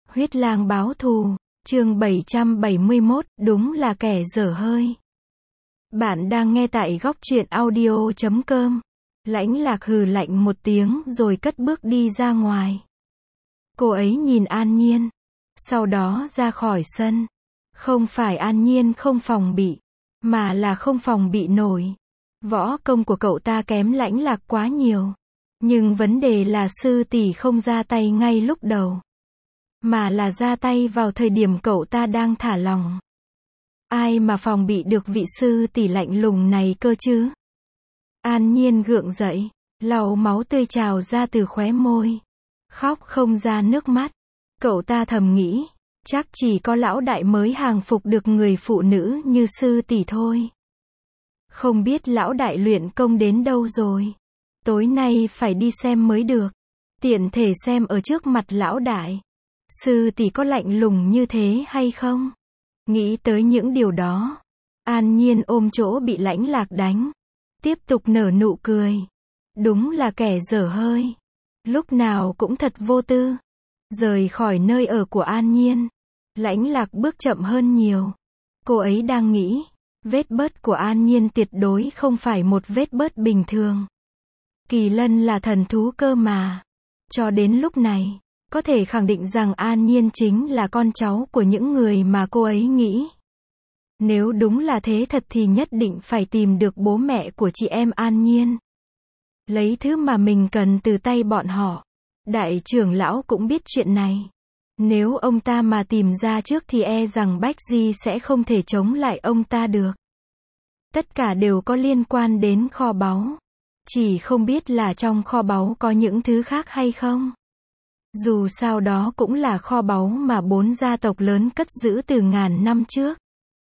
Huyết lang báo thù, chương 771, đúng là kẻ dở hơi. Bạn đang nghe tại góc truyện audio.com. Lãnh Lạc hừ lạnh một tiếng rồi cất bước đi ra ngoài. Cô ấy nhìn An Nhiên, sau đó ra khỏi sân. Không phải An Nhiên không phòng bị, mà là không phòng bị nổi. Võ công của cậu ta kém Lãnh Lạc quá nhiều. Nhưng vấn đề là sư tỷ không ra tay ngay lúc đầu, mà là ra tay vào thời điểm cậu ta đang thả lỏng. Ai mà phòng bị được vị sư tỷ lạnh lùng này cơ chứ? An Nhiên gượng dậy, lau máu tươi trào ra từ khóe môi. Khóc không ra nước mắt. Cậu ta thầm nghĩ, chắc chỉ có lão đại mới hàng phục được người phụ nữ như sư tỷ thôi. Không biết lão đại luyện công đến đâu rồi. Tối nay phải đi xem mới được. Tiện thể xem ở trước mặt lão đại. Sư tỷ có lạnh lùng như thế hay không? Nghĩ tới những điều đó, An Nhiên ôm chỗ bị Lãnh Lạc đánh. Tiếp tục nở nụ cười. Đúng là kẻ dở hơi. Lúc nào cũng thật vô tư. Rời khỏi nơi ở của An Nhiên, Lãnh Lạc bước chậm hơn nhiều. Cô ấy đang nghĩ, vết bớt của An Nhiên tuyệt đối không phải một vết bớt bình thường. Kỳ lân là thần thú cơ mà. Cho đến lúc này, có thể khẳng định rằng An Nhiên chính là con cháu của những người mà cô ấy nghĩ. Nếu đúng là thế thật thì nhất định phải tìm được bố mẹ của chị em An Nhiên. Lấy thứ mà mình cần từ tay bọn họ. Đại trưởng lão cũng biết chuyện này. Nếu ông ta mà tìm ra trước thì e rằng Bách Di sẽ không thể chống lại ông ta được. Tất cả đều có liên quan đến kho báu. Chỉ không biết là trong kho báu có những thứ khác hay không. Dù sao đó cũng là kho báu mà 4 gia tộc lớn cất giữ từ ngàn năm trước.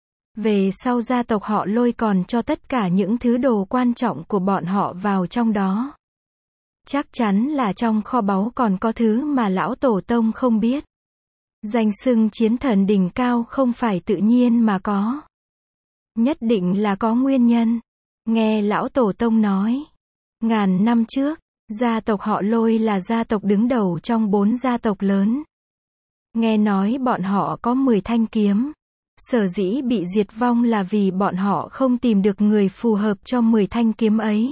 Về sau gia tộc họ Lôi còn cho tất cả những thứ đồ quan trọng của bọn họ vào trong đó. Chắc chắn là trong kho báu còn có thứ mà lão tổ tông không biết. Danh xưng chiến thần đỉnh cao không phải tự nhiên mà có. Nhất định là có nguyên nhân. Nghe lão tổ tông nói, ngàn năm trước, gia tộc họ Lôi là gia tộc đứng đầu trong 4 gia tộc lớn. Nghe nói bọn họ có 10 thanh kiếm. Sở dĩ bị diệt vong là vì bọn họ không tìm được người phù hợp cho 10 thanh kiếm ấy.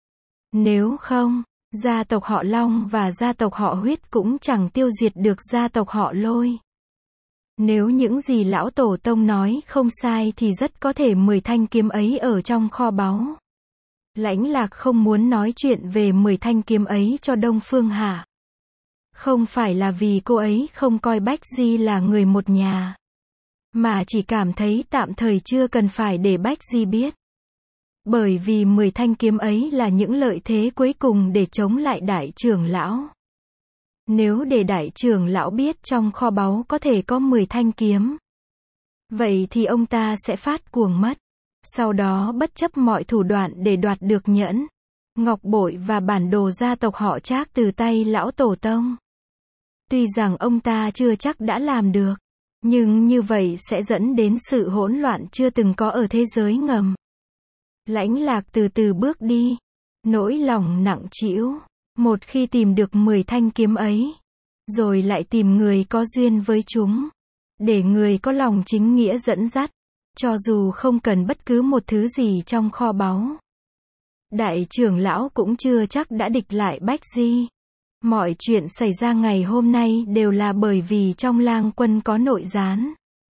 Nếu không, gia tộc họ Long và gia tộc họ Huyết cũng chẳng tiêu diệt được gia tộc họ Lôi. Nếu những gì lão tổ tông nói không sai thì rất có thể 10 thanh kiếm ấy ở trong kho báu. Lãnh Lạc không muốn nói chuyện về 10 thanh kiếm ấy cho Đông Phương Hà. Không phải là vì cô ấy không coi Bách Di là người một nhà, mà chỉ cảm thấy tạm thời chưa cần phải để Bách Di biết. Bởi vì 10 thanh kiếm ấy là những lợi thế cuối cùng để chống lại đại trưởng lão. Nếu để đại trưởng lão biết trong kho báu có thể có 10 thanh kiếm, vậy thì ông ta sẽ phát cuồng mất. Sau đó bất chấp mọi thủ đoạn để đoạt được nhẫn, ngọc bội và bản đồ gia tộc họ Trác từ tay lão tổ tông. Tuy rằng ông ta chưa chắc đã làm được, nhưng như vậy sẽ dẫn đến sự hỗn loạn chưa từng có ở thế giới ngầm. Lãnh Lạc từ từ bước đi, nỗi lòng nặng trĩu. Một khi tìm được 10 thanh kiếm ấy, rồi lại tìm người có duyên với chúng, để người có lòng chính nghĩa dẫn dắt, cho dù không cần bất cứ một thứ gì trong kho báu. Đại trưởng lão cũng chưa chắc đã địch lại Bách Di. Mọi chuyện xảy ra ngày hôm nay đều là bởi vì trong Lang Quân có nội gián.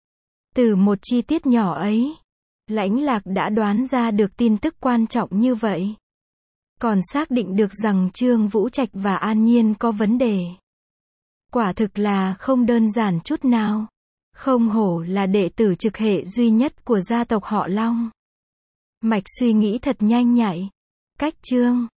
Từ một chi tiết nhỏ ấy, Lãnh Lạc đã đoán ra được tin tức quan trọng như vậy. Còn xác định được rằng Trương Vũ Trạch và An Nhiên có vấn đề. Quả thực là không đơn giản chút nào. Không hổ là đệ tử trực hệ duy nhất của gia tộc họ Long. Mạch suy nghĩ thật nhanh nhạy. Cách chương